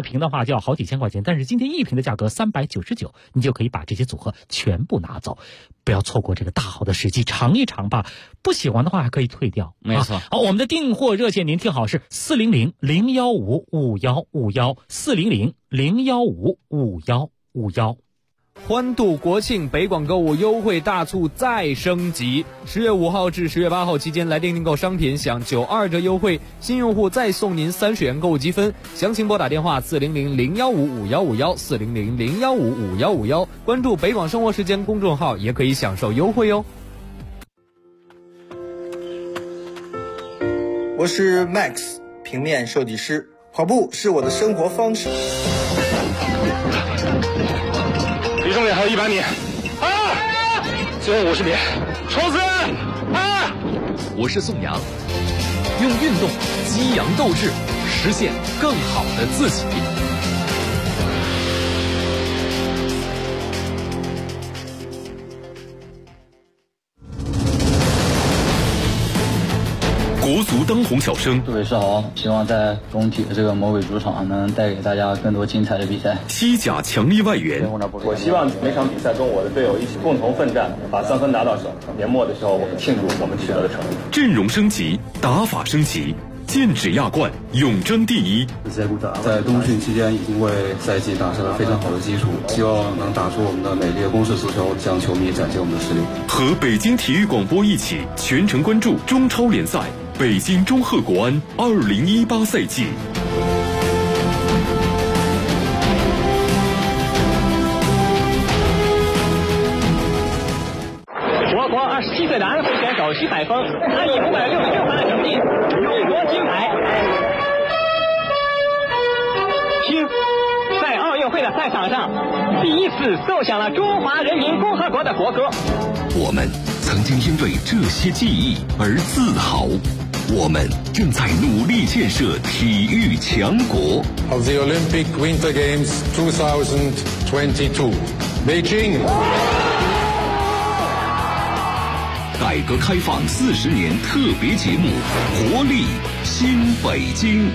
瓶的话就要好几千块钱，但是今天1瓶的价格399，你就可以把这些组合全部拿走，不要错过这个大好的时机，尝一尝吧。不喜欢的话还可以退掉。 没错。 好，我们的订货热线您听好是400-015-5151，400-015-5151。 欢度国庆，北广购物优惠大促再升级。10月5号至10月8号期间来电订购商品享92折优惠，新用户再送您30元购物积分。详情拨打电话400-015-5151，400-015-5151，关注北广生活时间公众号也可以享受优惠哦。 我是 Max 平面设计师，跑步是我的生活方式。 离终点还有100米，最后50米，冲刺！ 我是宋阳，用运动激扬斗志，实现更好的自己。 国足当红小生， 各位是好，希望在工体的这个魔鬼主场能带给大家更多精彩的比赛。 西甲强力外援， 我希望每场比赛跟我的队友一起共同奋战，把3分拿到手。年末的时候，我们庆祝我们取得的成绩。 阵容升级，打法升级，剑指亚冠，永争第一。 在冬训期间已经为赛季打下了非常好的基础，希望能打出我们的美丽的攻势足球，向球迷展现我们的实力。 和北京体育广播一起全程关注中超联赛。北京中赫国安2018赛季。 我国27岁的安徽选手徐载峰，他以566分的成绩勇夺金牌。听，在奥运会的赛场上，第一次奏响了中华人民共和国的国歌。 我们曾经因为这些记忆而自豪。我们正在努力建设体育强国。 Of the Olympic Winter Games 2022, Beijing。 改革开放40年特别节目，活力新北京。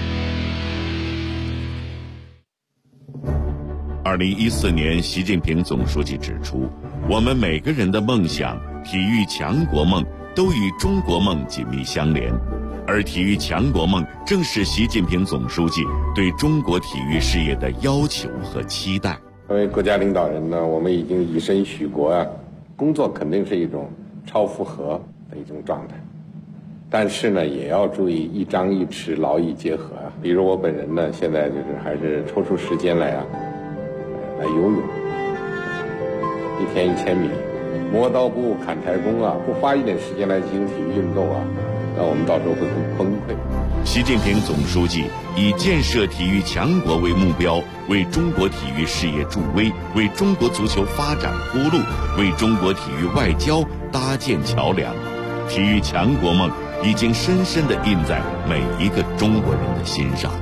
2014年，习近平总书记指出，我们每个人的梦想，体育强国梦，都与中国梦紧密相连，而体育强国梦正是习近平总书记对中国体育事业的要求和期待。 作为国家领导人呢，我们已经以身许国啊，工作肯定是一种超负荷的一种状态，但是呢，也要注意一张一弛，劳逸结合啊。比如我本人呢，现在就是还是抽出时间来游泳，1天1000米。磨刀不误砍柴工啊，不花一点时间来进行体育运动啊，那我们到时候会很崩溃。 习近平总书记以建设体育强国为目标，为中国体育事业助威，为中国足球发展铺路，为中国体育外交搭建桥梁。体育强国梦已经深深地印在每一个中国人的心上。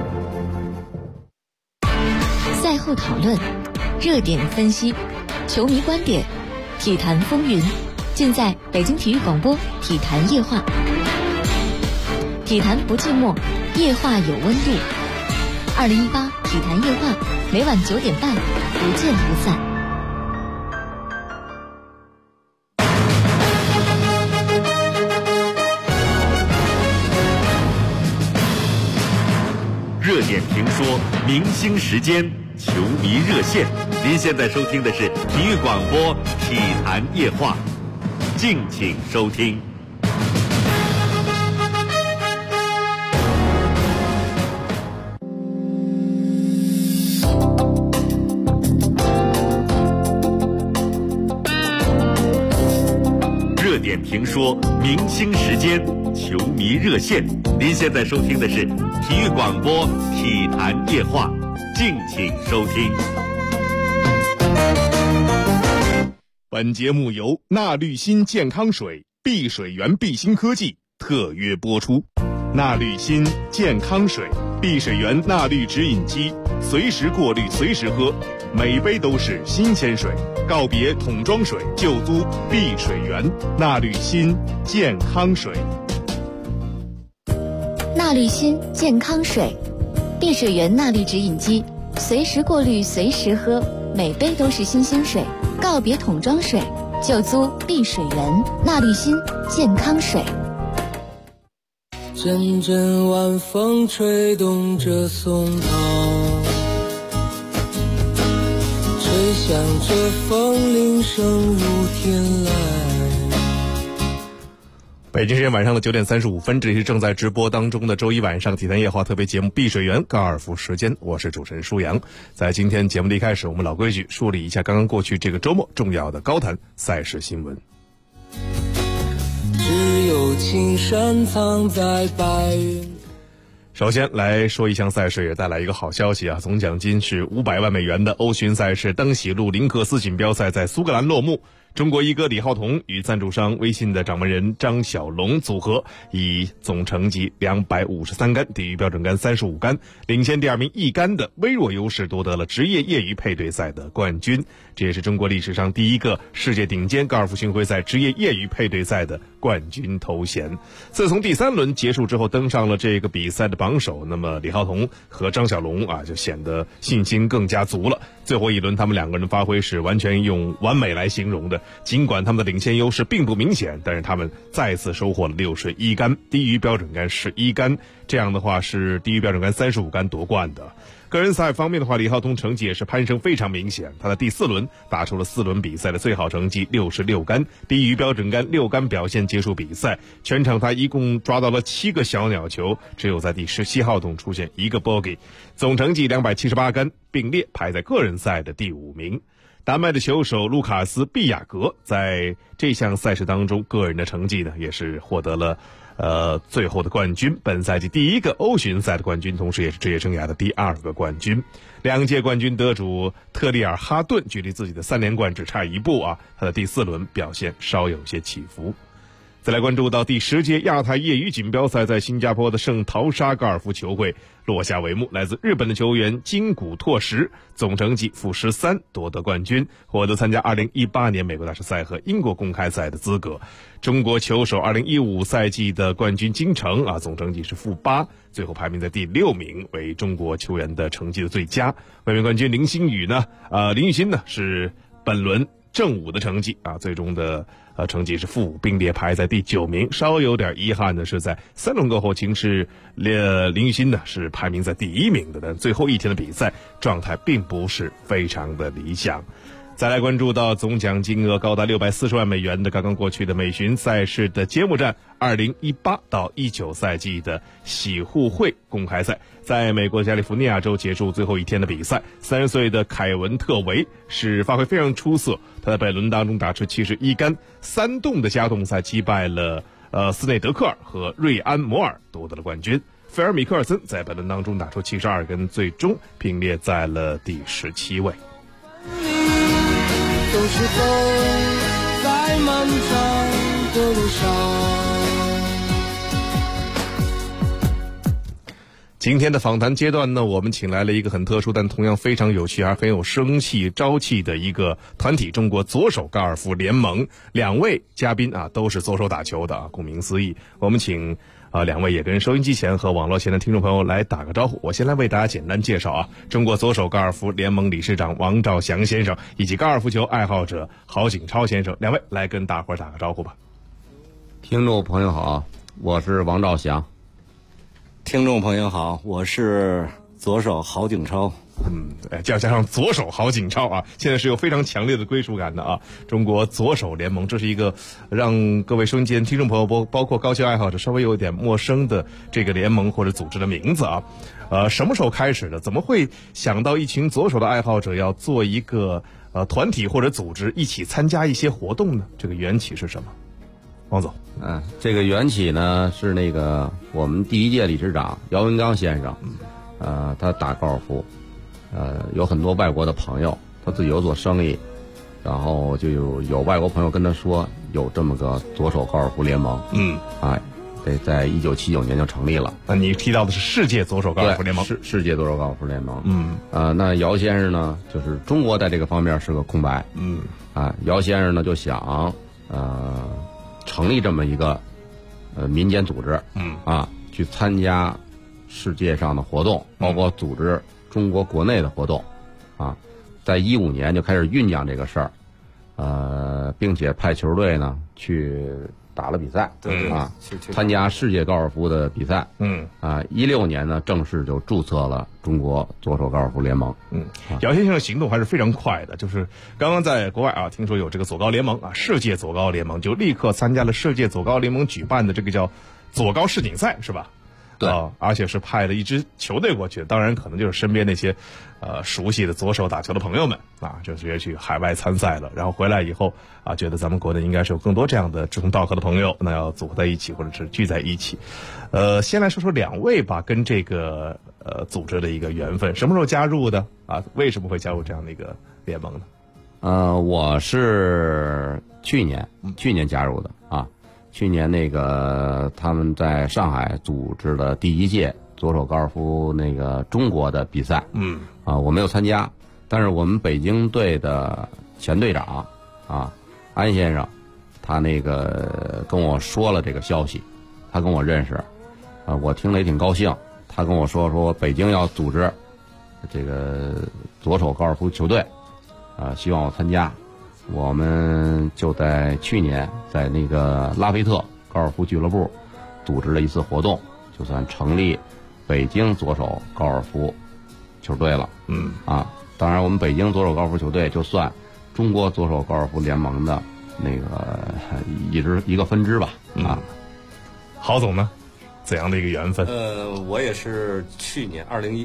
赛后讨论，热点分析，球迷观点，体坛风云，尽在北京体育广播体坛夜话。体坛不寂寞，夜话有温度。2018体坛夜话，每晚9点半，不见不散。 热点评说，明星时间，球迷热线。您现在收听的是体育广播体坛夜话，敬请收听。热点评说，明星时间，球迷热线。您现在收听的是体育广播体坛夜话，敬请收听。 本节目由纳滤新健康水、碧水源碧新科技特约播出。纳滤新健康水，碧水源纳滤直饮机，随时过滤，随时喝，每杯都是新鲜水。告别桶装水，就租碧水源，纳滤新健康水。 纳滤新健康水， 碧水源纳滤纸饮机，随时过滤，随时喝，每杯都是新鲜水。告别桶装水，就租碧水源，纳滤新健康水。 阵阵晚风吹动着松涛，吹响着风铃声如天籁。 北京时间晚上的9点35分，这里是正在直播当中的周一晚上体坛夜话特别节目碧水源高尔夫时间，我是主持人舒阳。在今天节目的一开始，我们老规矩梳理一下刚刚过去这个周末重要的高坛赛事新闻。 只有青山藏在白云。 首先来说一项赛事，也带来一个好消息啊！总奖金是500万美元的欧巡赛事登喜路林克斯锦标赛在苏格兰落幕。中国一哥李浩彤与赞助商微信的掌门人张小龙组合，以总成绩253杆低于标准杆35杆，领先第二名一杆的微弱优势夺得了职业业余配对赛的冠军。这也是中国历史上第一个世界顶尖高尔夫巡回赛职业业余配对赛的冠军头衔。自从第3轮结束之后登上了这个比赛的榜首，那么李浩彤和张小龙就显得信心更加足了。最后一轮他们两个人的发挥是完全用完美来形容的，尽管他们的领先优势并不明显，但是他们再次收获了61杆，低于标准杆11杆，这样的话是低于标准杆35杆夺冠的。个人赛方面的话，李浩彤成绩也是攀升非常明显，他的第4轮打出了4轮比赛的最好成绩66杆，低于标准杆6杆，表现结束比赛。全场他一共抓到了7个小鸟球，只有在第17号洞出现1个 bogey， 总成绩278杆，并列排在个人赛的第5名。丹麦的球手卢卡斯·毕亚格在这项赛事当中个人的成绩呢，也是获得了最后的冠军，本赛季第1个欧巡赛的冠军，同时也是职业生涯的第2个冠军。2届冠军得主特里尔哈顿距离自己的3连冠只差1步啊，他的第4轮表现稍有些起伏。再来关注到第10届亚太业余锦标赛在新加坡的圣淘沙高尔夫球会落下帷幕，来自日本的球员金谷拓实总成绩-13夺得冠军，获得参加2018年美国大师赛和英国公开赛的资格。中国球手2015赛季的冠军金城总成绩是-8，最后排名在第6名，为中国球员的成绩的最佳。卫冕冠军林星宇呢，林育新呢是本轮正5的成绩最终的成绩是-5，并列排在第9名。稍有点遗憾的是，在3轮过后，竟是林育新呢是排名在第1名的，但最后一天的比赛状态并不是非常的理想。再来关注到总奖金额高达640万美元的刚刚过去的美巡赛事的揭幕战，2018到19赛季的喜互惠公开赛，在美国加利福尼亚州结束最后一天的比赛。30岁的凯文特维是发挥非常出色，他在本轮当中打出71杆，3洞的加洞赛击败了斯内德克尔和瑞安摩尔，夺得了冠军。菲尔米克尔森在本轮当中打出72杆，最终并列在了第17位。 总是走在漫长的路上。 今天的访谈阶段呢，我们请来了一个很特殊但同样非常有趣而很有生气朝气的一个团体——中国左手高尔夫联盟。2位嘉宾都是左手打球的顾名思义。我们请2位也跟收音机前和网络前的听众朋友来打个招呼。我先来为大家简单介绍中国左手高尔夫联盟理事长王兆祥先生以及高尔夫球爱好者郝景超先生，2位来跟大伙儿打个招呼吧。 听众朋友好，我是王兆祥。 听众朋友好，我是左手郝景超。 加上左手郝景超现在是有非常强烈的归属感的中国左手联盟，这是一个让各位收音机听众朋友包括高球爱好者稍微有点陌生的这个联盟或者组织的名字什么时候开始的？怎么会想到一群左手的爱好者要做一个团体或者组织，一起参加一些活动呢？这个缘起是什么？王总。 这个缘起呢是那个我们第1届理事长姚文刚先生，他打高尔夫，有很多外国的朋友，他自己有做生意，然后就有外国朋友跟他说有这么个左手高尔夫联盟，在1979年就成立了。 那你提到的是世界左手高尔夫联盟？ 世界左手高尔夫联盟。那姚先生呢，就是中国在这个方面是个空白，姚先生呢就想成立这么一个民间组织，去参加世界上的活动，包括组织中国国内的活动，啊，在15年就开始酝酿这个事儿，并且派球队呢去打了比赛， 对啊，参加世界高尔夫的比赛，16年呢正式就注册了中国左手高尔夫联盟。 姚先生的行动还是非常快的，就是刚刚在国外啊，听说有这个左高联盟啊，世界左高联盟，就立刻参加了世界左高联盟举办的这个叫左高世锦赛，是吧？ 对， 而且是派了一支球队过去，当然可能就是身边那些熟悉的左手打球的朋友们啊，就直接去海外参赛了。然后回来以后啊，觉得咱们国内应该是有更多这样的志同道合的朋友，那要组合在一起或者是聚在一起。先来说说2位吧，跟这个组织的一个缘分，什么时候加入的啊？为什么会加入这样的一个联盟呢？ 我是去年加入的啊。去年那个他们在上海组织的第1届左手高尔夫那个中国的比赛，我没有参加，但是我们北京队的前队长啊安先生，他那个跟我说了这个消息，他跟我认识，我听了也挺高兴，他跟我说北京要组织这个左手高尔夫球队，希望我参加。我们就在去年在那个拉菲特高尔夫俱乐部组织了一次活动，就算成立北京左手高尔夫球队了。当然我们北京左手高尔夫球队就算中国左手高尔夫联盟的那个一个分支吧。 郝总呢，怎样的一个缘分？ 我也是去年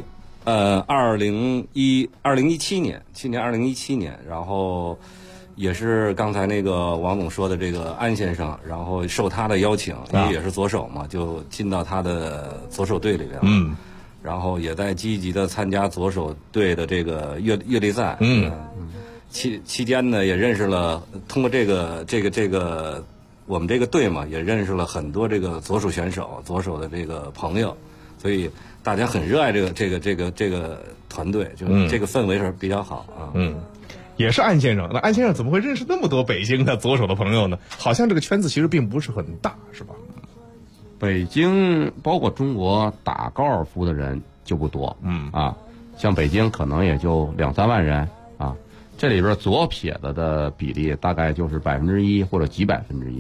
2017年，然后也是刚才那个王总说的这个安先生，然后受他的邀请，因为也是左手嘛，就进到他的左手队里边了。然后也在积极的参加左手队的这个月历赛。期间呢，也认识了，通过这个我们这个队嘛，也认识了很多这个左手选手、左手的这个朋友，所以大家很热爱这个团队，就这个氛围是比较好啊。 也是安先生，那安先生怎么会认识那么多北京的左手的朋友呢？好像这个圈子其实并不是很大，是吧？ 北京包括中国打高尔夫的人就不多，像北京可能也就2-3万人啊，这里边左撇子的比例大概就是1%或者几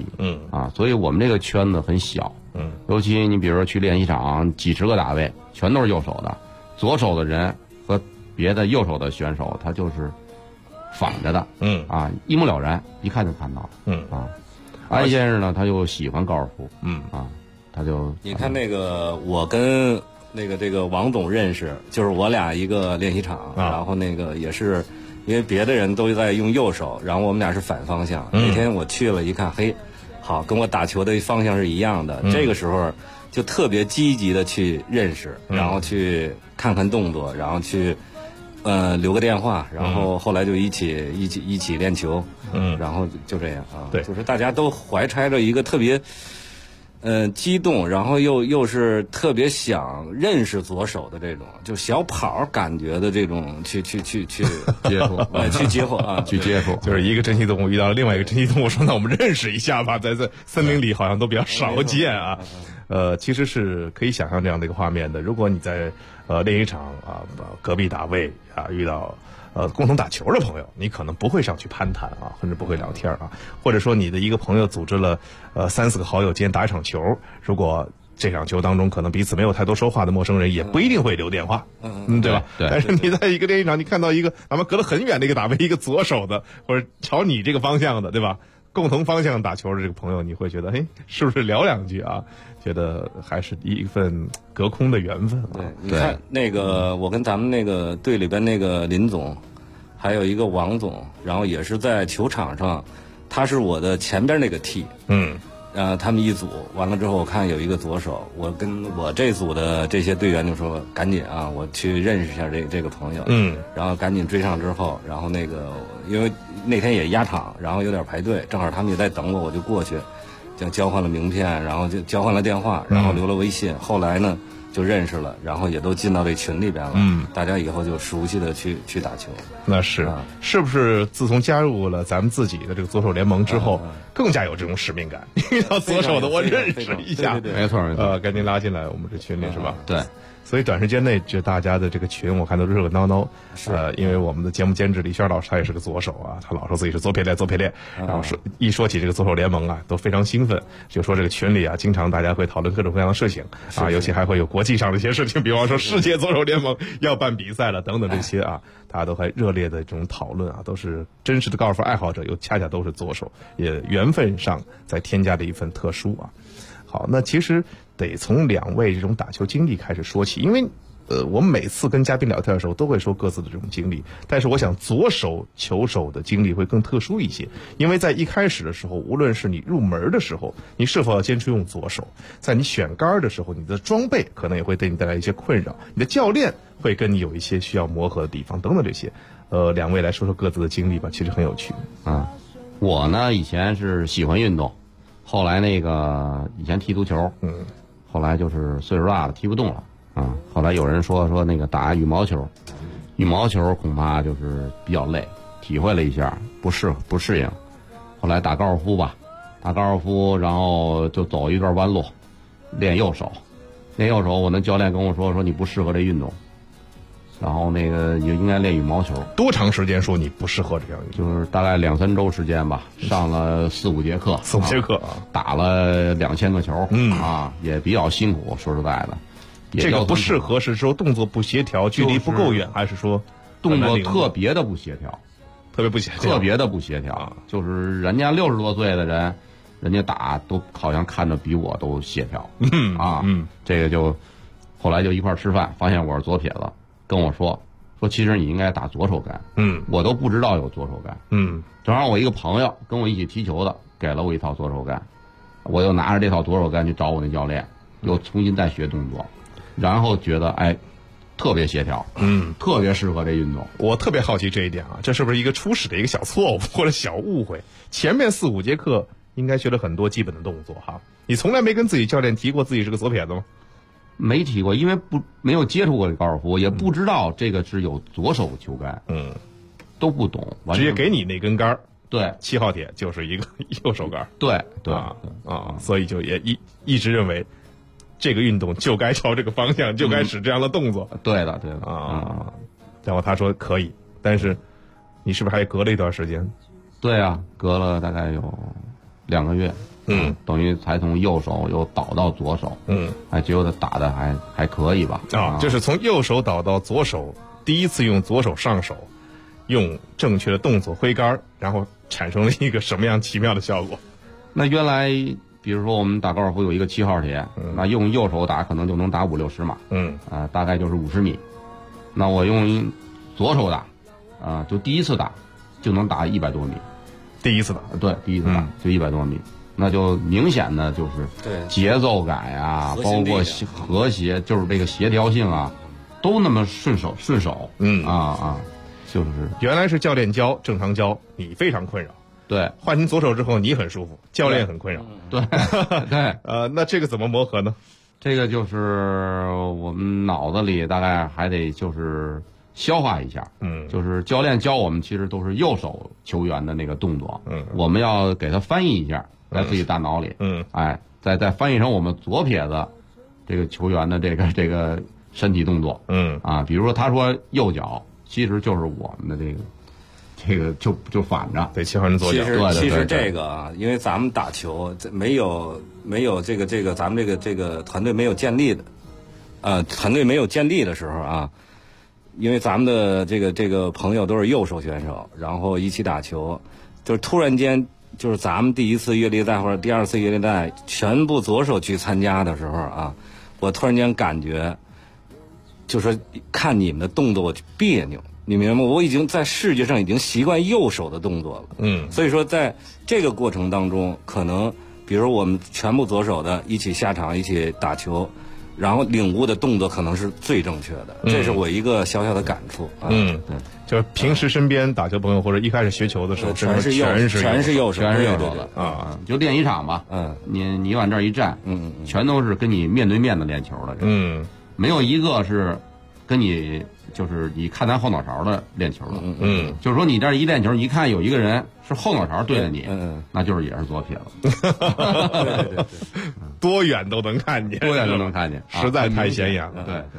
1%，所以我们这个圈子很小，尤其你比如说去练习场，几十个打位全都是右手的，左手的人和别的右手的选手他就是反着的，一目了然，一看就看到了，安先生呢，他就喜欢高尔夫，他就你看那个我跟这个王总认识，就是我俩一个练习场，然后那个也是因为别的人都在用右手，然后我们俩是反方向。那天我去了一看，嘿，好，跟我打球的方向是一样的。这个时候就特别积极的去认识，然后去看看动作，然后去留个电话，然后后来就一起练球，然后就这样啊。 对， 就是大家都怀揣着一个特别激动，然后又是特别想认识左手的这种，就小跑感觉的这种去接触，去接触啊， 去接触， 就是一个珍稀动物遇到了另外一个珍稀动物，说那我们认识一下吧，在森林里好像都比较少见啊。其实是可以想象这样的一个画面的。如果你在练习场啊隔壁打位啊遇到共同打球的朋友，你可能不会上去攀谈啊，甚至不会聊天啊，或者说你的一个朋友组织了3-4个好友今天打一场球，如果这场球当中可能彼此没有太多说话的陌生人，也不一定会留电话，对吧？ 对。 但是你在一个练习场，你看到一个哪怕隔得很远的一个打位，一个左手的或者朝你这个方向的，对吧？共同方向打球的这个朋友，你会觉得，嘿，是不是聊两句啊？觉得还是一份隔空的缘分啊。 对，你看那个，我跟咱们那个队里边那个林总，还有一个王总，然后也是在球场上，他是我的前边那个 T，他们一组完了之后，我看有一个左手，我跟我这组的这些队员就说赶紧啊，我去认识一下这个朋友，然后赶紧追上之后，然后那个因为那天也压场，然后有点排队，正好他们也在等我，我就过去，就交换了名片，然后就交换了电话，然后留了微信，后来呢就认识了，然后也都进到这群里边了，大家以后就熟悉的去打球。 那是，是不是自从加入了咱们自己的这个左手联盟之后，更加有这种使命感？遇到左手的我认识一下， 没错， 赶紧拉进来我们这群里是吧？ 对， 所以短时间内就大家的这个群我看都热热闹闹。因为我们的节目监制李轩老师他也是个左手啊，他老说自己是左撇练，然后一说起这个左手联盟啊，都非常兴奋，就说这个群里啊，经常大家会讨论各种各样的事情啊，尤其还会有国际上的一些事情，比方说世界左手联盟要办比赛了等等这些啊，大家都还热烈的这种讨论啊，都是真实的高尔夫爱好者，又恰恰都是左手，也缘分上再添加了一份特殊啊。好，那其实得从两位这种打球经历开始说起，因为我们每次跟嘉宾聊天的时候都会说各自的这种经历，但是我想左手球手的经历会更特殊一些，因为在一开始的时候，无论是你入门的时候，你是否要坚持用左手，在你选杆的时候，你的装备可能也会对你带来一些困扰，你的教练会跟你有一些需要磨合的地方等等这些。两位来说说各自的经历吧，其实很有趣啊。我呢以前是喜欢运动，后来那个以前踢足球，后来就是岁数大了踢不动了。后来有人说那个打羽毛球恐怕就是比较累，体会了一下不适应。后来打高尔夫吧，然后就走一段弯路，练右手。我那教练跟我说你不适合这运动，然后那个你应该练羽毛球。 多长时间说你不适合这样运动？ 就是大概2-3周时间吧，上了4-5节课，打了2000个球，也比较辛苦，说实在的。 这个不适合是说动作不协调，距离不够远，还是说动作特别的不协调？ 特别的不协调， 就是人家60多岁的人，人家打都好像看着比我都协调。这个就后来就一块吃饭，发现我是左撇子，跟我说其实你应该打左手杆。我都不知道有左手杆。正好我一个朋友跟我一起踢球的，给了我一套左手杆，我就拿着这套左手杆去找我那教练，又重新再学动作。然后觉得特别协调，特别适合这运动。 我特别好奇这一点啊，这是不是一个初始的一个小错误或者小误会？前面4-5节课应该学了很多基本的动作哈，你从来没跟自己教练提过自己是个左撇子吗？ 没提过，因为没有接触过这高尔夫，也不知道这个是有左手球杆，都不懂， 直接给你那根杆， 对 ，7号铁就是一个右手杆， 对所以就也一直认为。这个运动就该朝这个方向，就该使这样的动作。 对的然后他说可以，但是你是不是还隔了一段时间？ 对啊，隔了大概有2个月。等于才从右手又倒到左手。还觉得打的还可以吧？ 就是从右手倒到左手，第一次用左手上手，用正确的动作挥杆，然后产生了一个什么样奇妙的效果？ 那原来。比如说我们打高尔夫有一个7号铁，那用右手打可能就能打50-60码，大概就是50米。那我用左手打，就第一次打就能打100多米。 第一次打就100多米，那就明显的就是节奏感呀，包括和谐，就是这个协调性啊，都那么顺手。就是原来是教练教，正常教，你非常困扰。 对， 换成左手之后你很舒服，教练很困扰。 对， 那这个怎么磨合呢？ 这个就是我们脑子里大概还得就是消化一下。就是教练教我们其实都是右手球员的那个动作，我们要给他翻译一下，在自己大脑里，再翻译成我们左撇子这个球员的这个身体动作。比如说他说右脚，其实就是我们的这个就反着， 对，切换成左脚。 其实这个啊，因为咱们打球没有这个咱们这个团队没有建立的，团队没有建立的时候啊，因为咱们的这个朋友都是右手选手，然后一起打球，就是突然间就是咱们第一次月历赛或者第2次月历赛全部左手去参加的时候啊，我突然间感觉就是看你们的动作我别扭。你明白吗？我已经在视觉上已经习惯右手的动作了。所以说在这个过程当中，可能比如我们全部左手的一起下场一起打球，然后领悟的动作可能是最正确的。这是我一个小小的感触。 对，就是平时身边打球朋友或者一开始学球的时候， 全是右手的就练一场吧。你往这儿一站，全都是跟你面对面的练球的。没有一个是跟你。就是你看咱后脑勺的练球的，就是说你这一练球，你一看有一个人是后脑勺对着你，那就是也是左撇子， 多远都能看见， 实在太显眼了。 对，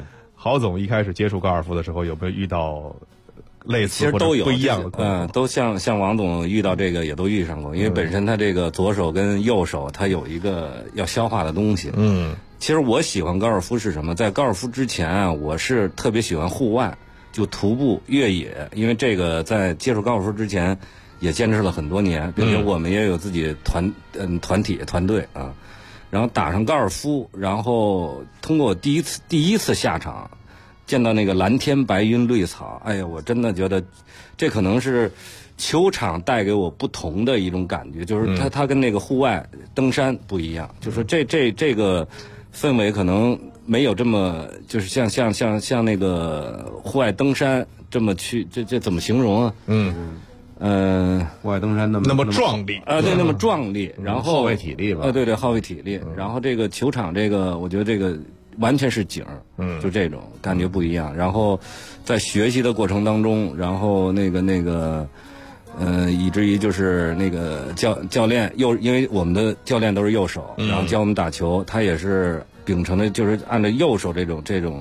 郝总一开始接触高尔夫的时候，有没有遇到类似其实都有或者不一样的？ 都像王总遇到这个也都遇上过，因为本身他这个左手跟右手他有一个要消化的东西。其实我喜欢高尔夫是什么？在高尔夫之前啊，我是特别喜欢户外，就徒步越野，因为这个在接触高尔夫之前也坚持了很多年，并且我们也有自己团队啊。然后打上高尔夫，然后通过第一次下场，见到那个蓝天白云绿草，哎呀，我真的觉得这可能是球场带给我不同的一种感觉，就是它跟那个户外登山不一样，就是这个氛围可能没有这么就是像那个户外登山这么去，这怎么形容啊？ 户外登山那么壮丽啊，对，那么壮丽，然后耗费体力吧？ 对，耗费体力。然后这个球场这个，我觉得这个完全是景儿，就这种感觉不一样。然后在学习的过程当中，然后那个以至于就是那个教练因为我们的教练都是右手，然后教我们打球，他也是秉承的就是按照右手这种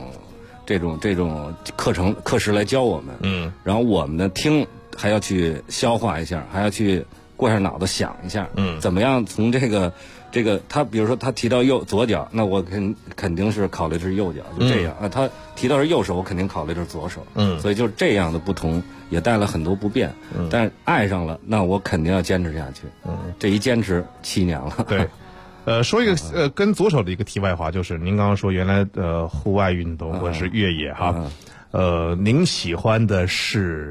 课时来教我们。然后我们呢听。还要去消化一下，还要去过下脑子想一下，怎么样从这个他比如说他提到左脚，那我肯定是考虑的是右脚，就这样啊。他提到是右手，我肯定考虑的是左手，所以就是这样的不同也带来很多不便，但是爱上了，那我肯定要坚持下去。这一坚持7年了。 对。说一个跟左手的一个题外话，就是您刚刚说原来户外运动或者是越野哈，您喜欢的是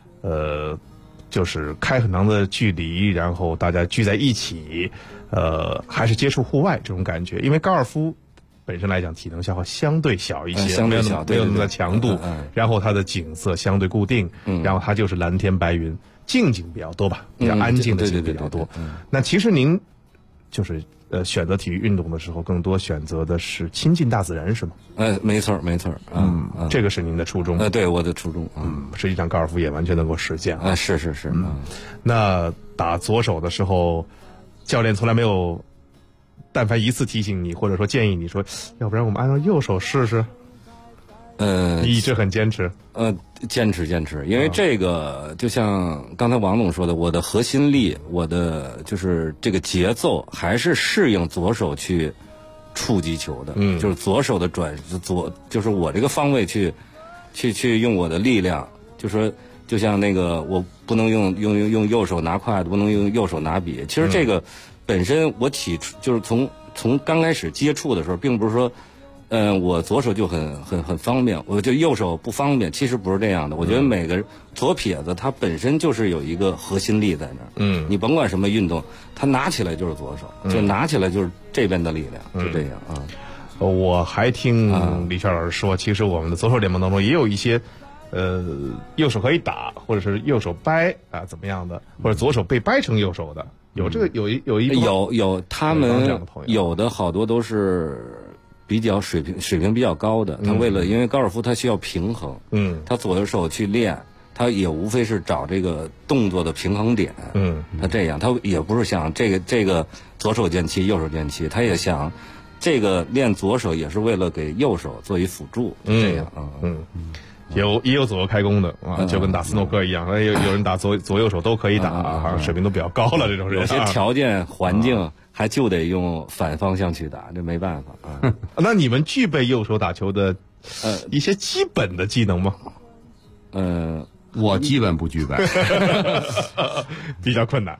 就是开很长的距离，然后大家聚在一起，还是接触户外这种感觉？因为高尔夫本身来讲体能消耗相对小一些， 相对小， 没有那么的强度，然后它的景色相对固定，然后它就是蓝天白云，静比较多吧，比较安静的景比较多。那其实您就是选择体育运动的时候，更多选择的是亲近大自然，是吗？ 没错， 这个是您的初衷。 对，我的初衷。 实际上高尔夫也完全能够实现啊。 是。 那打左手的时候，教练从来没有，但凡一次提醒你，或者说建议你说，要不然我们按照右手试试。你一直很坚持。 坚持，因为这个就像刚才王总说的，我的核心力，我的就是这个节奏还是适应左手去触及球的，就是左手的就是我这个方位去用我的力量，就像那个我不能用右手拿筷子，不能用右手拿笔。其实这个本身我就是从刚开始接触的时候，并不是说。我左手就很方便，我就右手不方便。其实不是这样的，我觉得每个左撇子他本身就是有一个核心力在那儿。你甭管什么运动，他拿起来就是左手，就拿起来就是这边的力量，就这样啊。 我还听李炫老师说，其实我们的左手联盟当中也有一些，右手可以打，或者是右手掰啊怎么样的，或者左手被掰成右手的，有这个有他们有的好多都是。比较水平比较高的，他因为高尔夫他需要平衡，他左右手去练，他也无非是找这个动作的平衡点，他这样，他也不是想这个左手剑气右手剑气，他也想这个练左手也是为了给右手做一辅助，这样啊， 也有左右开弓的啊，就跟打斯诺克一样，有人打左右手都可以打，好像水平都比较高了这种人， 有些条件环境。还就得用反方向去打，这没办法啊。 那你们具备右手打球的一些基本的技能吗？ 我基本不具备， 比较困难。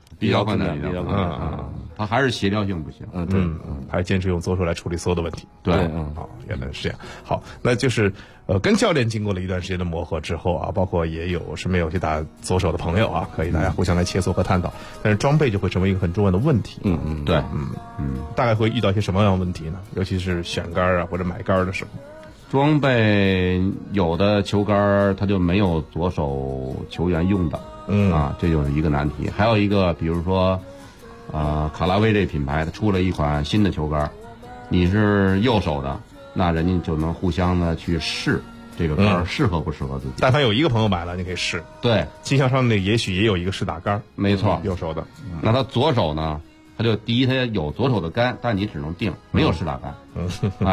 他还是协调性不行。 对，还是坚持用左手来处理所有的问题。 对， 好，原来是这样。好，那就是跟教练经过了一段时间的磨合之后啊，包括也有身边有些打左手的朋友啊，可以大家互相来切磋和探讨。但是装备就会成为一个很重要的问题。 对， 大概会遇到一些什么样的问题呢？尤其是选杆啊或者买杆的时候。 装备有的球杆它就没有左手球员用的，这就是一个难题。还有一个，比如说，卡拉威这品牌它出了一款新的球杆，你是右手的，那人家就能互相的去试这个杆适合不适合自己。 但凡有一个朋友买了，你可以试。 对， 经销商那也许也有一个试打杆， 没错， 右手的。 那他左手呢，他就第一他有左手的杆，但你只能定，没有试打杆。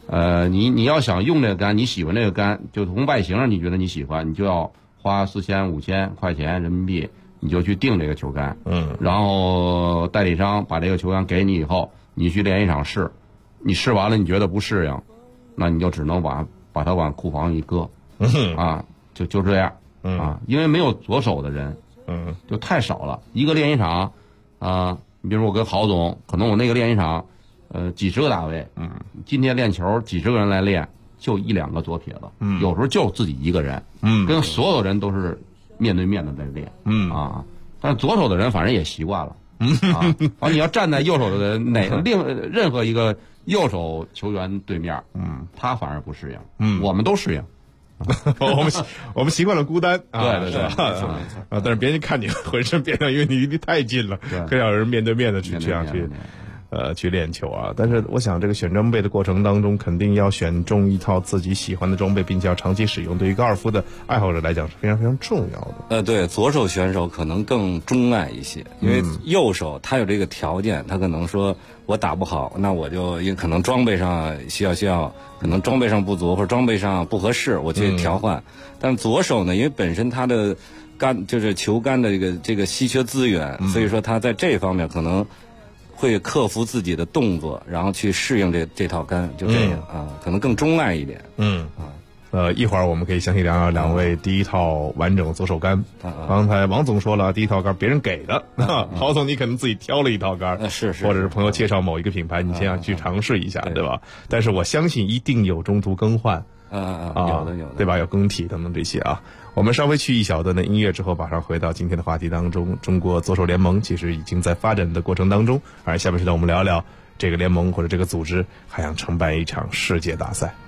你要想用这个杆，你喜欢这个杆，就从外形上你觉得你喜欢，你就要花4000、5000块钱人民币，你就去订这个球杆。然后代理商把这个球杆给你以后，你去练习场试，你试完了你觉得不适应，那你就只能把它往库房一搁。啊，就这样。啊，因为没有左手的人，就太少了。一个练习场，你比如说我跟郝总，可能我那个练习场，几十个大位，今天练球几十个人来练，就1、2个左撇子，有时候就自己一个人，跟所有人都是面对面的在练，但是左手的人反正也习惯了，你要站在右手的任何一个右手球员对面，他反而不适应，我们都适应。 我们习惯了孤单啊， 对， 是吧？但是别人看你浑身变成，因为你离得太近了，更要有人面对面的去这样去练球啊。但是我想这个选装备的过程当中，肯定要选中一套自己喜欢的装备，并且要长期使用，对于高尔夫的爱好者来讲是非常非常重要的。 对，左手选手可能更钟爱一些，因为右手他有这个条件，他可能说我打不好，那我就可能装备上需要，可能装备上不足或者装备上不合适，我去调换。但左手呢，因为本身他的杆就是球杆的这个稀缺资源，所以说他在这方面可能会克服自己的动作，然后去适应这套杆，就这样可能更钟爱一点。 一会儿我们可以详细聊聊两位第一套完整的左手杆。刚才王总说了，第一套杆别人给的，郝总你可能自己挑了一套杆， 是， 或者是朋友介绍某一个品牌，你先要去尝试一下，对吧？但是我相信一定有中途更换， 有的， 对吧？有更替等等这些啊。我们稍微去一小段的音乐之后，马上回到今天的话题当中。中国左手联盟其实已经在发展的过程当中，而下面时段我们聊聊这个联盟或者这个组织还想承办一场世界大赛。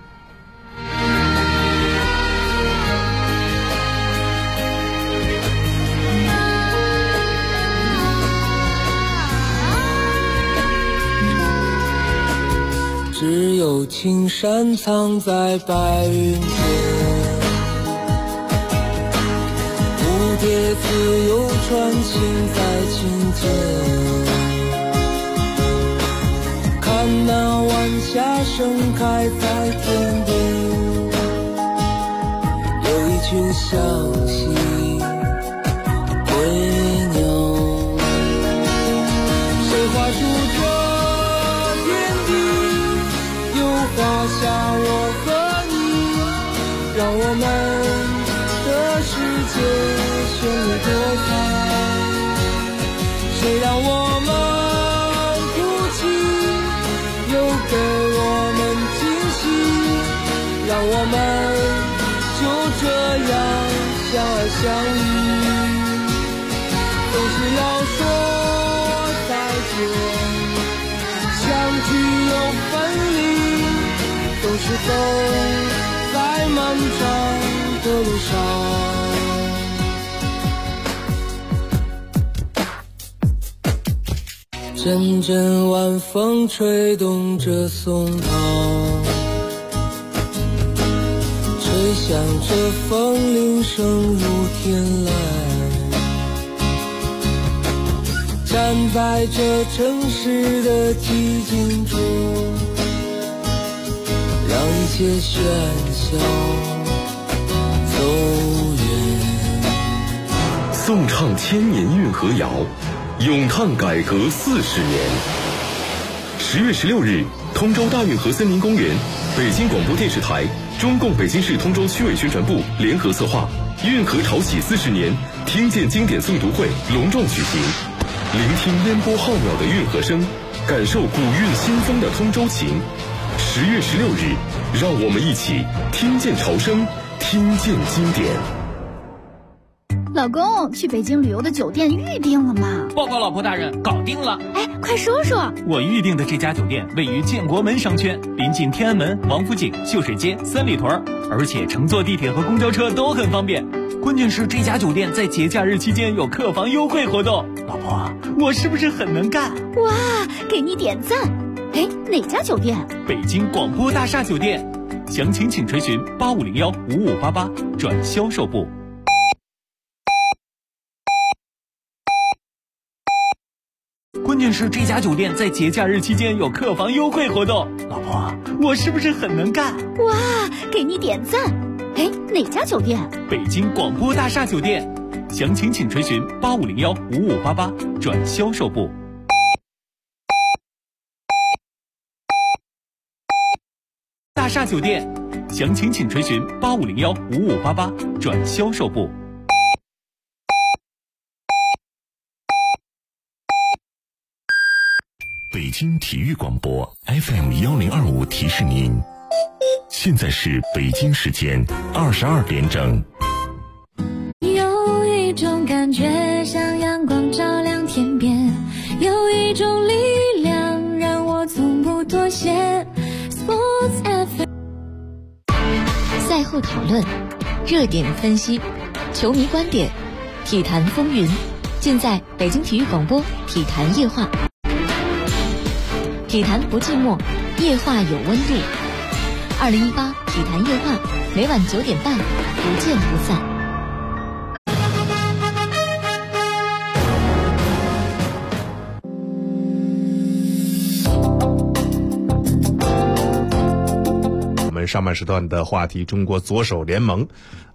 只有青山藏在白云间，蝴蝶自由穿行在青天，看那晚霞盛开在天边，有一群向西归鸟，谁画出这天地，画下我和你，让我们的世界绚丽多彩。谁让我们哭泣，又给我们惊喜，让我们就这样相爱相依。总是要说再见，相聚又分离，总是走在漫长的路上。阵阵晚风吹动着松涛，吹响着风铃声如天籁，站在这城市的寂静中，让一切喧嚣走远。 颂唱千年运河谣，咏叹改革40年。10月16日，通州大运河森林公园，北京广播电视台、中共北京市通州区委宣传部联合策划运河潮起40年听见经典诵读会隆重举行，聆听烟波浩渺的运河声，感受古韵新风的通州情。10月16日，让我们一起听见潮声，听见经典。 老公，去北京旅游的酒店预定了吗？ 报告老婆大人，搞定了。 哎，快说说。 我预定的这家酒店位于建国门商圈，临近天安门、王府井、秀水街、三里屯，而且乘坐地铁和公交车都很方便。关键是这家酒店在节假日期间有客房优惠活动。老婆，我是不是很能干？ 哇，给你点赞。哎，哪家酒店？ 北京广播大厦酒店。详情请垂询8501-5588转销售部。关键键是这家酒店在节假日期间有客房优惠活动。老婆，我是不是很能干？ 哇，给你点赞！哎，哪家酒店？ 北京广播大厦酒店，详情请垂询85015588转销售部。大厦酒店，详情请垂询85015588转销售部。 北京体育广播 FM1025提示您，现在是北京时间22点整。 有一种感觉像阳光照亮天边，有一种力量让我从不妥协。Sports FM 赛后讨论，热点分析，球迷观点，体坛风云，尽在北京体育广播体坛夜话。体坛不寂寞，夜话有温度。2018体坛夜话，每晚9点半，不见不散。 我们上半时段的话题，中国左手联盟，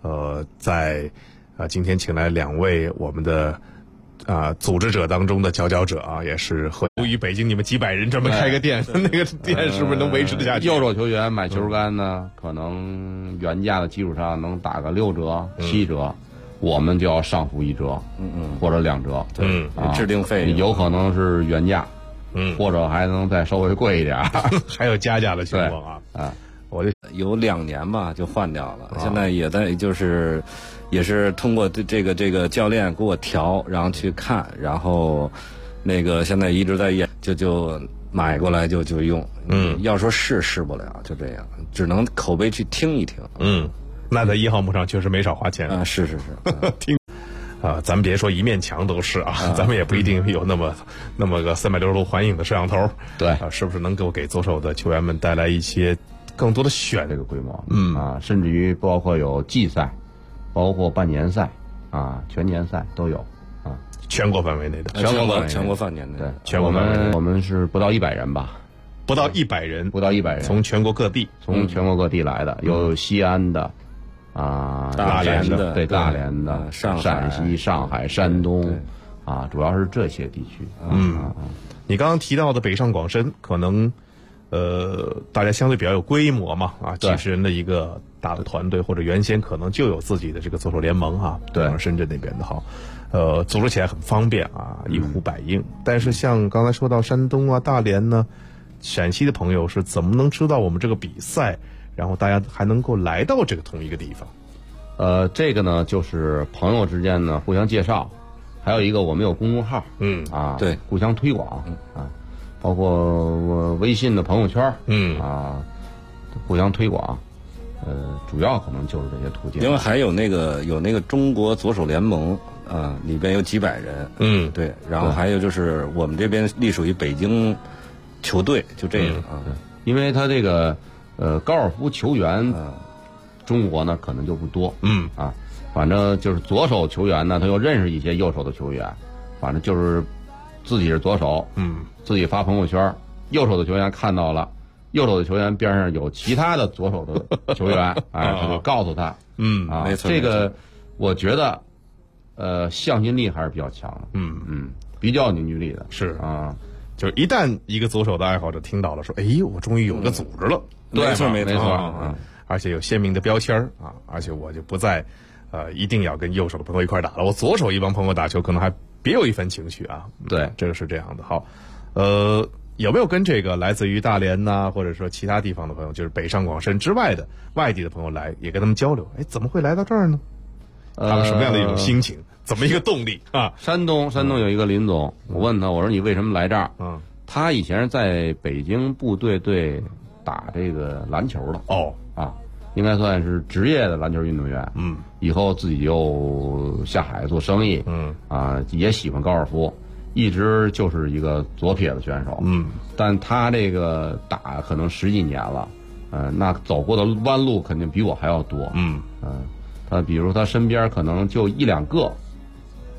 今天请来2位我们的组织者当中的佼佼者啊，也是由于北京你们几百人专门开个店，那个店是不是能维持得下去？ 右手球员买球杆呢，可能原价的基础上能打个6折、7折，我们就要上浮1折，或者2折， 制定费有可能是原价，或者还能再稍微贵一点， 还有加价的情况啊。 我就有2年吧就换掉了，现在也在也是通过这个教练给我调，然后去看，然后那个现在一直在演，就买过来就用。要说试不了，就这样，只能口碑去听一听。 那在1号木上确实没少花钱啊，是听。咱们别说一面墙都是啊，咱们也不一定有那么个360度环影的摄像头。 对， 是不是能够给左手的球员们带来一些更多的选这个规模？甚至于包括有季赛，包括半年赛全年赛都有全国范围内的， 全国范围内的。 对，我们是不到100人吧？ 不到100人，从全国各地来的，有西安的。 大连的， 对，大连的，陕西、上海、山东，主要是这些地区。 你刚刚提到的北上广深，可能大家相对比较有规模嘛，几十人的一个大的团队，或者原先可能就有自己的这个左手联盟对， 深圳那边的组织起来很方便一呼百应。但是像刚才说到山东大连呢，陕西的朋友是怎么能知道我们这个比赛？然后大家还能够来到这个同一个地方， 这个呢就是朋友之间呢互相介绍，还有一个我们有公众号， 对， 互相推广，包括微信的朋友圈，互相推广，主要可能就是这些途径。 另外还有那个中国左手联盟里边有几百人，对，然后还有就是我们这边隶属于北京球队，就这样因为他这个。高尔夫球员，中国呢可能就不多，反正就是左手球员呢，他又认识一些右手的球员，反正就是自己是左手，自己发朋友圈，右手的球员看到了，右手的球员边上有其他的左手的球员，他就告诉他， 没错， 这个我觉得，向心力还是比较强的，比较凝聚力的， 是就是一旦一个左手的爱好者听到了，说，我终于有个组织了。 没错， 而且有鲜明的标签而且我就不再一定要跟右手的朋友一块打了，我左手一帮朋友打球可能还别有一番情绪对， 这个是这样的。好，有没有跟这个来自于大连或者说其他地方的朋友，就是北上广深之外的外地的朋友来，也跟他们交流？怎么会来到这儿呢？他们什么样的一种心情？怎么一个动力山东有一个林总，我问他，我说你为什么来这儿？他以前是在北京部队队打这个篮球的应该算是职业的篮球运动员。以后自己又下海做生意，也喜欢高尔夫，一直就是一个左撇子选手。但他这个打可能10几年了，那走过的弯路肯定比我还要多。他比如他身边可能就1-2个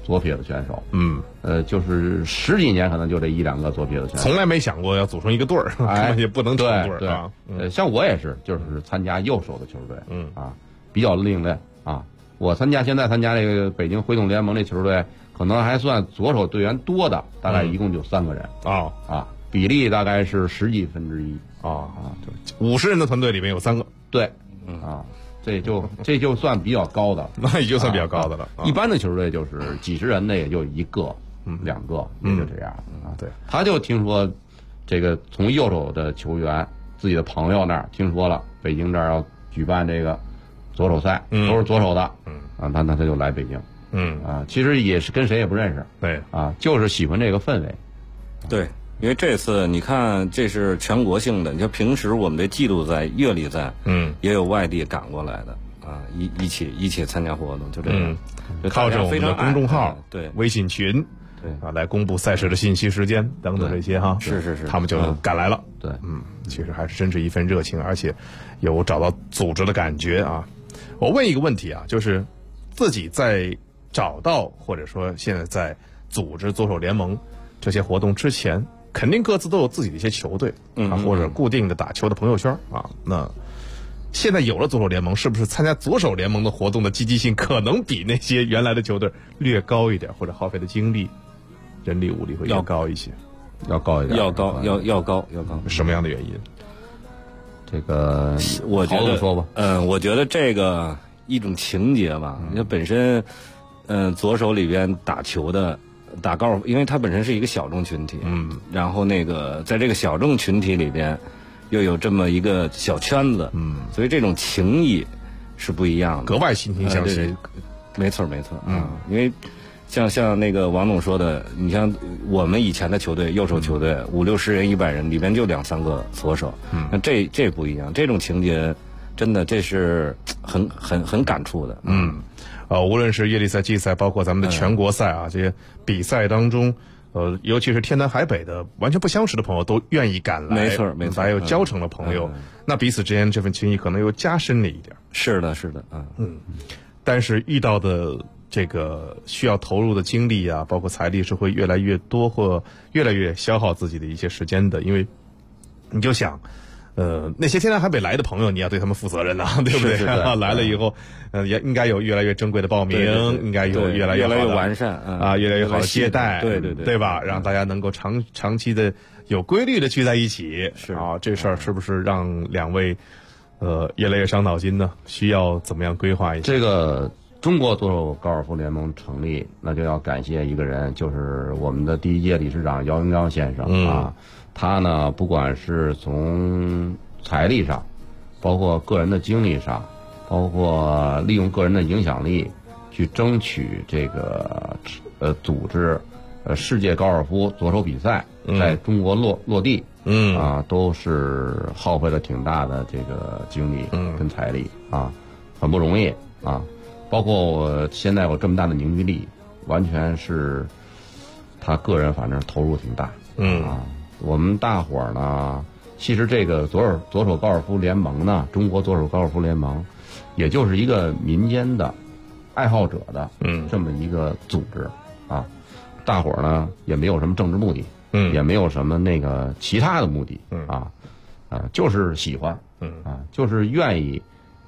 左撇子选手。就是10几年可能就这1、2个左撇子选手， 从来没想过要组成一个队儿，也不能成队儿啊。 像我也是，就是参加右手的球队，比较另类啊。我现在参加这个北京汇动联盟这球队，可能还算左手队员多的，大概一共就3个人比例大概是10几分之一就50人的团队里面有3个， 对，这就算比较高的， 那也就算比较高的了。 一般的球队就是几十人的也就1个、2个，也就这样对， 他就听说这个从右手的球员自己的朋友那儿听说了，北京这儿要举办这个左手赛，都是左手的，他就来北京，其实也是跟谁也不认识， 对， 就是喜欢这个氛围， 对。因为这次你看，这是全国性的。你看平时我们的季度赛、月例赛，也有外地赶过来的一起参加活动，就这样。 靠着我们的公众号、 对微信群，来公布赛事的信息、时间等等这些哈。 是， 他们就赶来了。 对， 其实还是真是一份热情，而且有找到组织的感觉啊。我问一个问题啊，就是自己在找到或者说现在在组织左手联盟这些活动之前，肯定各自都有自己的一些球队或者固定的打球的朋友圈那现在有了左手联盟，是不是参加左手联盟的活动的积极性可能比那些原来的球队略高一点，或者耗费的精力、人力物力会要高一些？ 要高一点， 要高。 什么样的原因？ 这个我觉得说吧， 我觉得这个一种情节吧，你看本身，左手里边打球的。打高尔夫，因为它本身是一个小众群体，然后在这个小众群体里边，又有这么一个小圈子，所以这种情谊是不一样的， 格外惺惺相惜。 没错，因为像那个王总说的，你像我们以前的球队，右手球队5、60人、100人里边就2、3个左手，那这不一样，这种情节真的这是很感触的， 无论是业力赛、季赛，包括咱们的全国赛这些比赛当中，尤其是天南海北的完全不相识的朋友都愿意赶来， 没错， 还有交成了朋友，那彼此之间这份情谊可能又加深了一点。 是的， 但是遇到的这个需要投入的精力包括财力是会越来越多，或越来越消耗自己的一些时间的，因为你就想。那些天南海北来的朋友，你要对他们负责任对不对？来了以后，也应该有越来越珍贵的报名，应该有越来越完善越来越好的接待， 对吧？让大家能够长期的有规律的聚在一起。这事儿是不是让2位越来越伤脑筋呢？需要怎么样规划一下？ 这个中国左手高尔夫联盟成立，那就要感谢一个人，就是我们的第1届理事长姚文刚先生他呢，不管是从财力上，包括个人的精力上，包括利用个人的影响力去争取这个组织世界高尔夫左手比赛在中国落地，都是耗费了挺大的这个精力跟财力很不容易包括我现在有这么大的凝聚力，完全是他个人反正投入挺大我们大伙儿呢，其实这个左手高尔夫联盟呢，中国左手高尔夫联盟，也就是一个民间的爱好者的这么一个组织大伙儿呢也没有什么政治目的，也没有什么那个其他的目的就是喜欢就是愿意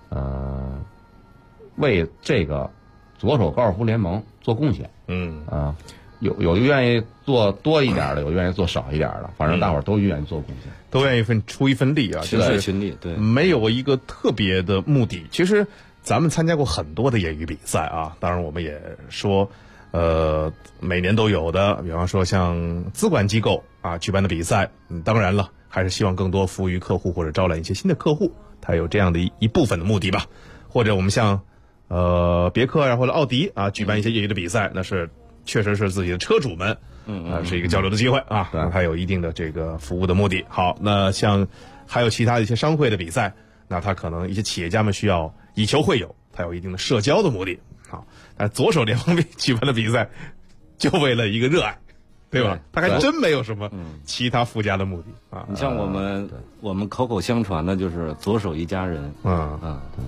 为这个左手高尔夫联盟做贡献有愿意做多一点的，有愿意做少一点的，反正大伙儿都愿意做贡献， 都愿意出一份力就是群力，对， 没有一个特别的目的。其实咱们参加过很多的业余比赛当然我们也说，每年都有的，比方说像资管机构举办的比赛，当然了，还是希望更多服务于客户或者招揽一些新的客户，它有这样的一部分的目的吧。或者我们像别克或者奥迪举办一些业余的比赛，那是确实是自己的车主们是一个交流的机会它有一定的这个服务的目的。好，那像还有其他的一些商会的比赛，那它可能一些企业家们需要以球会友，它有一定的社交的目的。好，但左手联盟举办的比赛就为了一个热爱，对吧？它还真没有什么其他附加的目的你像我们口口相传的就是左手一家人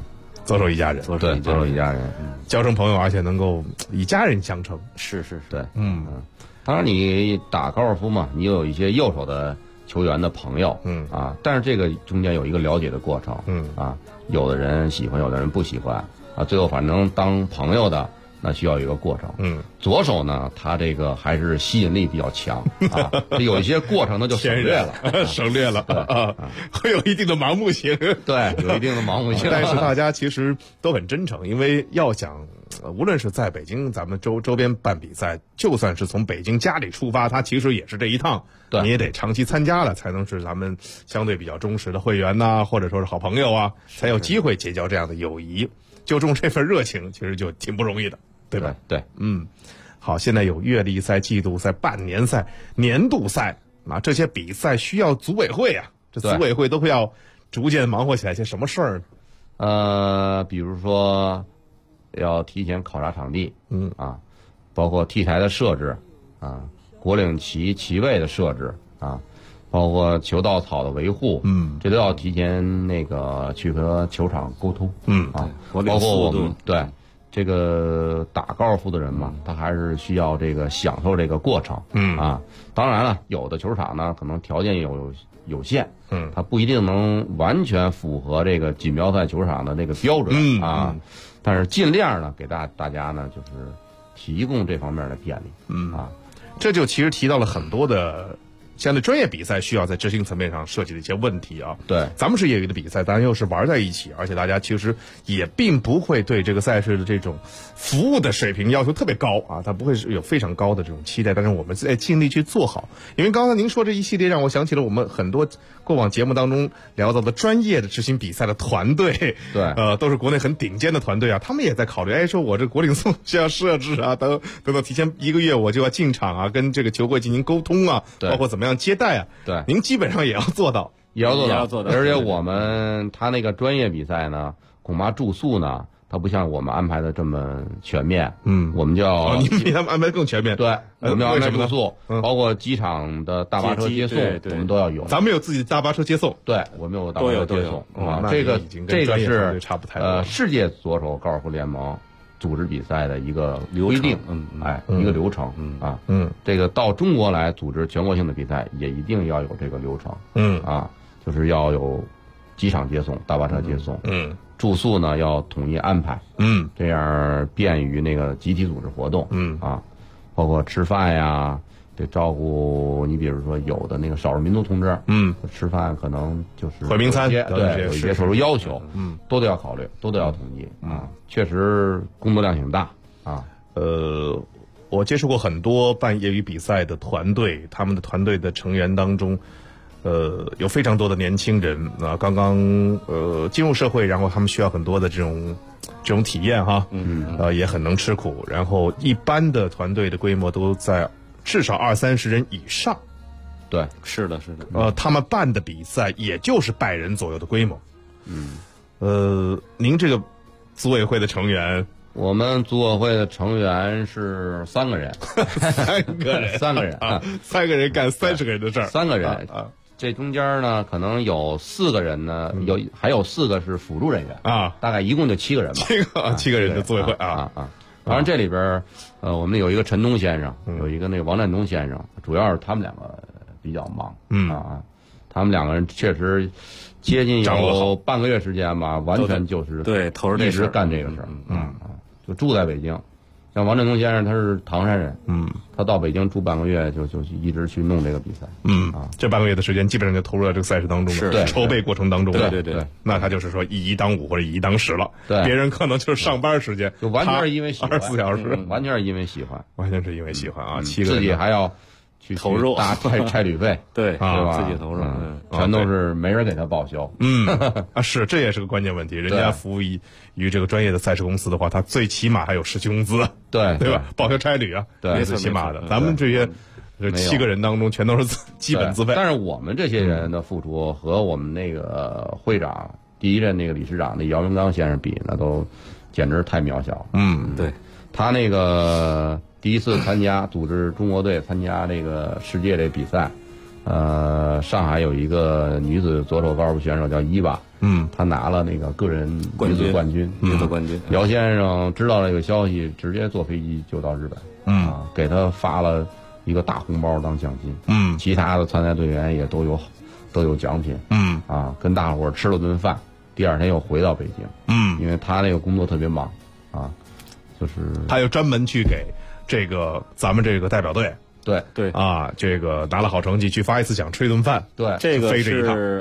左手一家人， 对，左手一家人， 交成朋友，而且能够以家人相称。 是， 对，当然你打高尔夫嘛，你有一些右手的球员的朋友，但是这个中间有一个了解的过程，有的人喜欢，有的人不喜欢，最后反正当朋友的。那需要一个过程。左手呢，他这个还是吸引力比较强有一些过程呢就省略了， 省略了会有一定的盲目性。 对，有一定的盲目性。 但是大家其实都很真诚，因为要想，无论是在北京咱们周边办比赛，就算是从北京家里出发，他其实也是这一趟，你也得长期参加了，才能是咱们相对比较忠实的会员呐，或者说是好朋友啊，才有机会结交这样的友谊。就中这份热情，其实就挺不容易的。对吧？ 对， 好，现在有月例赛、季度赛、半年赛、年度赛这些比赛需要组委会啊，这组委会都会要逐渐忙活起来些什么事儿呢？比如说要提前考察场地，包括 T 台的设置国领旗位的设置包括球道草的维护，这都要提前去和球场沟通，包括我们对。这个打高尔夫的人嘛，他还是需要这个享受这个过程，当然了，有的球场呢可能条件有限，他不一定能完全符合这个锦标赛球场的这个标准但是尽量呢给大家呢就是提供这方面的便利， 这就其实提到了很多的。相对专业比赛需要在执行层面上涉及的一些问题啊， 对， 咱们是业余的比赛，咱又是玩在一起，而且大家其实也并不会对这个赛事的这种服务的水平要求特别高它不会是有非常高的这种期待，但是我们在尽力去做好。因为刚才您说这一系列让我想起了我们很多过往节目当中聊到的专业的执行比赛的团队， 对， 都是国内很顶尖的团队他们也在考虑，说我这国领送需要设置等等，提前1个月我就要进场跟这个球会进行沟通包括怎么样接待对， 您基本上也要做到， 也要做到。而且他那个专业比赛呢，恐怕住宿呢，它不像我们安排的这么全面。我们就要你比他们安排的更全面。 对，我们要安排住宿，包括机场的大巴车接送，我们都要有。 咱们有自己的大巴车接送， 对，我们有大巴车接送这个是差不太多世界左手高尔夫联盟组织比赛的一个规定，一个流程这个到中国来组织全国性的比赛，也一定要有这个流程，就是要有机场接送、大巴车接送，住宿呢要统一安排，这样便于那个集体组织活动，包括吃饭呀，得照顾你，比如说有的那个少数民族同志，吃饭可能就是回民餐， 对，有一些特殊要求，都得要考虑，都得要统一，确实工作量挺大我接触过很多办业余比赛的团队，他们的团队的成员当中，有非常多的年轻人刚刚进入社会，然后他们需要很多的这种体验也很能吃苦，然后一般的团队的规模都在至少20-30人以上， 对， 是的， 他们办的比赛也就是100人左右的规模，您这个组委会的成员。 我们组委会的成员是3个人，3个人 ，3个人干30个人的事儿 ，3个人这中间呢，可能有4个人呢，还有4个是辅助人员大概一共就7个人吧 ，7个人的组委会当然这里边我们有一个陈东先生，有一个那个王占东先生，主要是他们2个比较忙，他们2个人确实接近有半个月时间吧，完全就是对投入一直干这个事儿，就住在北京。像王振东先生他是唐山人，他到北京住半个月就一直去弄这个比赛， 这半个月的时间基本上就投入到这个赛事当中了，筹备过程当中了， 对， 那他就是说以1当5或者以1当10了， 对， 别人可能就是上班时间， 就完全是因为喜欢 ，24小时， 完全是因为喜欢， 完全是因为喜欢7个人自己还要去投入差旅费， 对， 是吧？ 自己投入， 全都是没人给他报销， 是，这也是个关键问题。人家服务于这个专业的赛事公司的话，他最起码还有实习工资， 对吧？报销差旅对， 最起码的。咱们这些7个人当中，全都是基本自费。 但是我们这些人的付出和我们那个会长第一任那个理事长那姚文刚先生比，那都简直太渺小了。 对， 他那个。第一次组织中国队参加这个世界的比赛，上海有一个女子左手高尔夫选手叫伊娃， 他拿了那个个人女子冠军，姚先生知道这个消息，直接坐飞机就到日本，给他发了一个大红包当奖金，其他的参赛队员也都有奖品，跟大伙儿吃了顿饭，第二天又回到北京，因为他那个工作特别忙，就是他又专门去给这个咱们这个代表队。 对这个拿了好成绩去发一次奖，吃一顿饭。 对， 这个是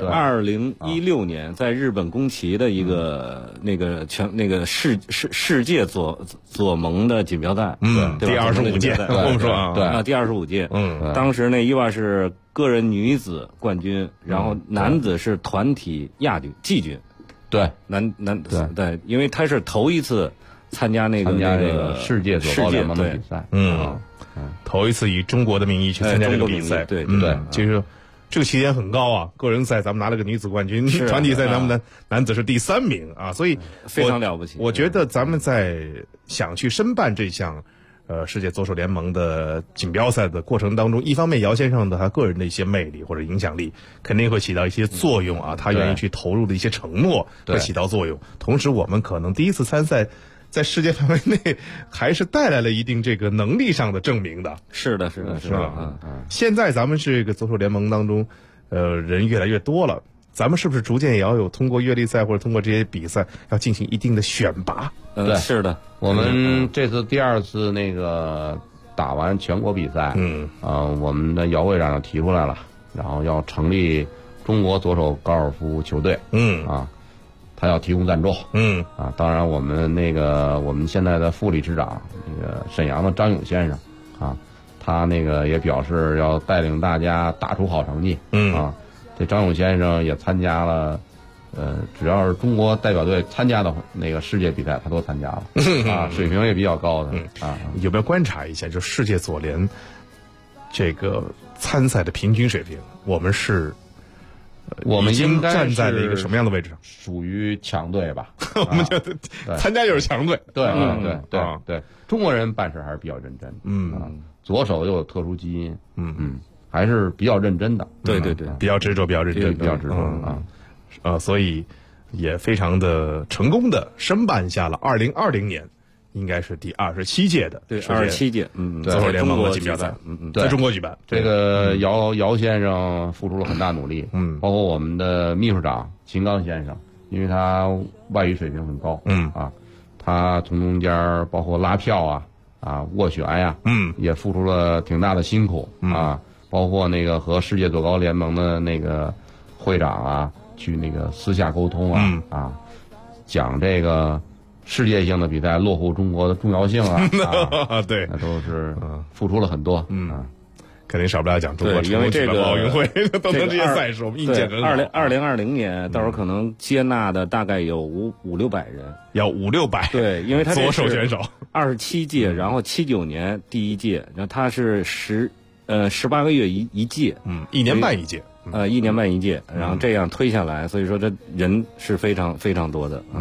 2016年在日本宫崎的一个那个世界左盟的锦标赛， 第25届，我们说啊， 第25届，当时那伊娃是个人女子冠军，然后男子是团体季军， 对， 对，因为他是头一次参加那个世界左高联盟的比赛， 头一次以中国的名义去参加这个比赛， 对， 其实这个起点很高啊。个人赛咱们拿了个女子冠军，团体赛咱们男子是第3名啊，所以非常了不起。 我觉得咱们在想去申办这项世界左手联盟的锦标赛的过程当中，一方面姚先生的他个人的一些魅力或者影响力肯定会起到一些作用啊，他愿意去投入的一些承诺会起到作用。同时我们可能第一次参赛在世界范围内还是带来了一定这个能力上的证明的。 是吧？ 现在咱们这个左手联盟当中，人越来越多了，咱们是不是逐渐也要有通过阅历赛或者通过这些比赛要进行一定的选拔？ 对， 是的。 我们这次第2次那个打完全国比赛，我们的姚会长提出来了，然后要成立中国左手高尔夫球队，他要提供赞助，当然我们现在的副理事长那个沈阳的张勇先生，他那个也表示要带领大家打出好成绩，这张勇先生也参加了，只要是中国代表队参加的那个世界比赛，他都参加了，水平也比较高的， 有没有观察一下，就世界左联这个参赛的平均水平，我们已经站在了一个什么样的位置？ 属于强队吧。 我们就参加就是强队。 对，中国人办事还是比较认真的。左手又有特殊基因，还是比较认真的。 对， 比较执着，比较认真， 比较执着所以也非常的成功的申办下了2020年。应该是第27届的， 对，27届， 左手联盟的锦标赛，在中国举办。 这个姚先生付出了很大努力，包括我们的秘书长秦刚先生，因为他外语水平很高，他从中间包括拉票斡旋也付出了挺大的辛苦包括那个和世界左高联盟的那个会长去那个私下沟通讲这个世界性的比赛落后中国的重要性对， 那都是付出了很多， 肯定少不了讲中国成功举办奥运会等等这些赛事，我们应届很好。 2020年到时候可能接纳的大概有500-600人， 要500-600， 对，因为他左手选手 27届，然后79年第1届，然后他是18个月一届 ，1年半一届 ，1年半一届，然后这样推下来，所以说这人是非常非常多的，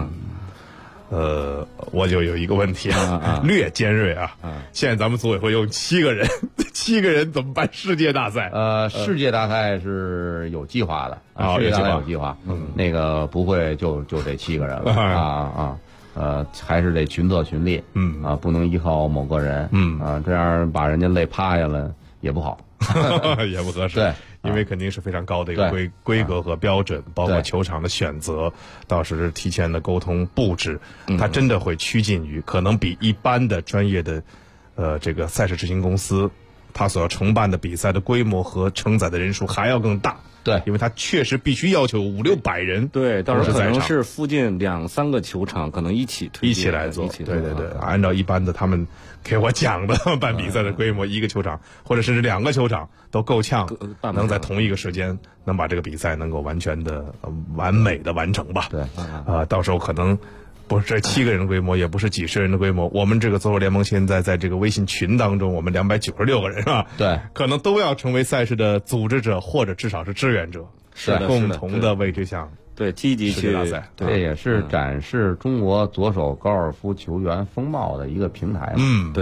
我就有一个问题略尖锐现在咱们组委会用7个人，7个人怎么办世界大赛？ 世界大赛是有计划的世界大赛有计划，那个不会就这7个人了还是得群策群力，不能依靠某个人，这样把人家累趴下了也不好， 也不合适。 对。 因为肯定是非常高的一个规格和标准，包括球场的选择，到时提前的沟通布置，它真的会趋近于可能比一般的专业的这个赛事执行公司，它所要承办的比赛的规模和承载的人数还要更大。 对， 因为它确实必须要求500-600人。 对，到时候可能是附近2-3个球场可能一起来做。对，按照一般的他们给我讲的办比赛的规模，一个球场或者甚至2个球场都够呛，能在同一个时间能把这个比赛能够完全的完美的完成吧。 对， 到时候可能不是这7个人的规模，也不是几十人的规模。我们这个左手联盟现在在这个微信群当中，我们296个人对， 可能都要成为赛事的组织者或者至少是志愿者，共同的为这项积极去大赛。 这也是展示中国左手高尔夫球员风貌的一个平台。 对，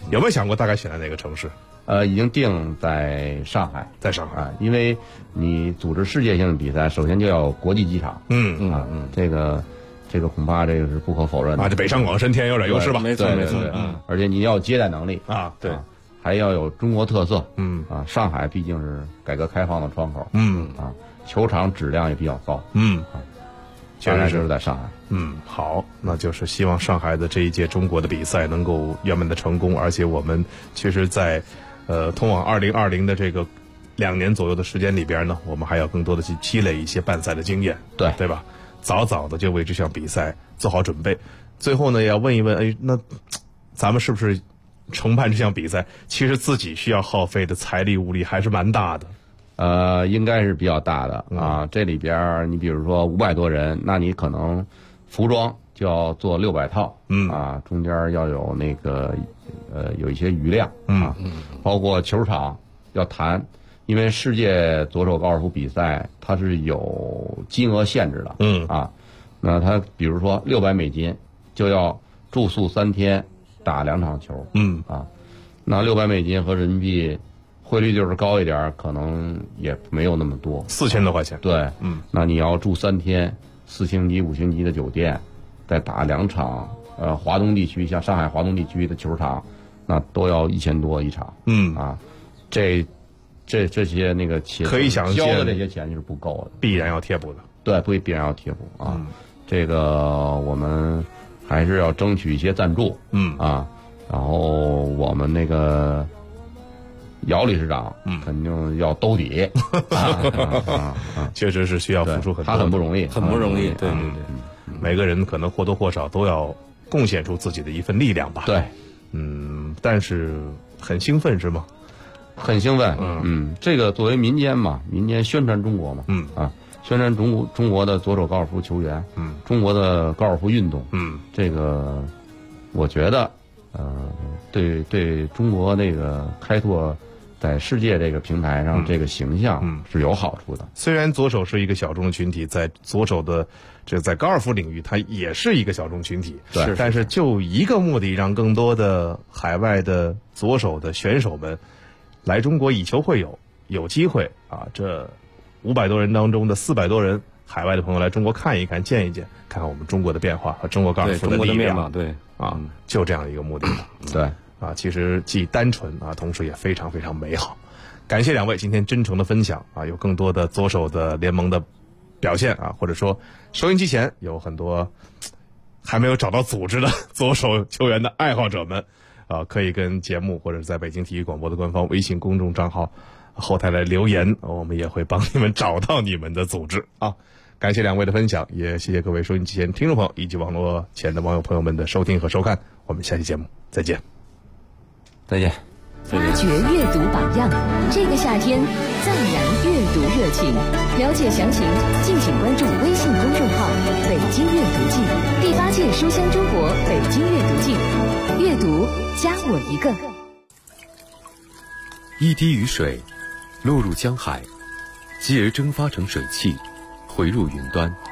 有没有想过大概选在哪个城市？ 已经定在上海， 在上海， 因为你组织世界性的比赛，首先就要有国际机场。这个恐怕这个是不可否认的这北上广深天有点优势吧？ 没错。 而且你要有接待能力对， 还要有中国特色。上海毕竟是改革开放的窗口。球场质量也比较高。 确实就是在上海。 好，那就是希望上海的这一届中国的比赛能够圆满的成功，而且我们其实在通往2020的这个2年左右的时间里边呢，我们还要更多的去积累一些办赛的经验，对吧？早早的就为这项比赛做好准备。最后呢，也要问一问，那咱们是不是承办这项比赛，其实自己需要耗费的财力物力还是蛮大的？ 应该是比较大的这里边你比如说500多人，那你可能服装就要做600套，中间要有那个有一些余量包括球场要谈，因为世界左手高尔夫比赛它是有金额限制的，那它比如说$600就要住宿3天，打2场球，那$600和人民币汇率就是高一点，可能也没有那么多 ，4000多块钱。 对，那你要住3天，4星级、5星级的酒店，再打2场，华东地区像上海华东地区的球场，那都要1000多一场。这些那个钱可以想交的这些钱就是不够的， 必然要贴补的。 对，必然要贴补这个我们还是要争取一些赞助。然后我们那个姚理事长肯定要兜底， 确实是需要付出很多， 他很不容易， 很不容易。对， 每个人可能或多或少都要贡献出自己的一份力量吧。 对， 但是很兴奋是吗？ 很兴奋。这个作为民间嘛，民间宣传中国嘛，宣传中国的左手高尔夫球员，中国的高尔夫运动，这个我觉得，对中国那个开拓在世界这个平台上这个形象是有好处的。 虽然左手是一个小众的群体，在左手的在高尔夫领域，它也是一个小众群体。 对， 但是就一个目的，让更多的海外的左手的选手们来中国以球会友，有机会这500多人当中的400多人海外的朋友来中国看一看、见一见，看看我们中国的变化和中国高尔夫的力量。 对， 就这样一个目的。 对。 其实既单纯同时也非常非常美好。感谢2位今天真诚的分享有更多的左手的联盟的表现或者说收音机前有很多还没有找到组织的左手球员的爱好者们可以跟节目或者在北京体育广播的官方微信公众账号后台来留言，我们也会帮你们找到你们的组织感谢2位的分享，也谢谢各位收音机前听众朋友以及网络前的网友朋友们的收听和收看，我们下期节目再见。 再见。 发掘阅读榜样，这个夏天赞扬阅读热情。了解详情，敬请关注微信公众号“北京阅读季”第8届书香中国北京阅读季，阅读加我一个。 一滴雨水落入江海，继而蒸发成水汽，回入云端。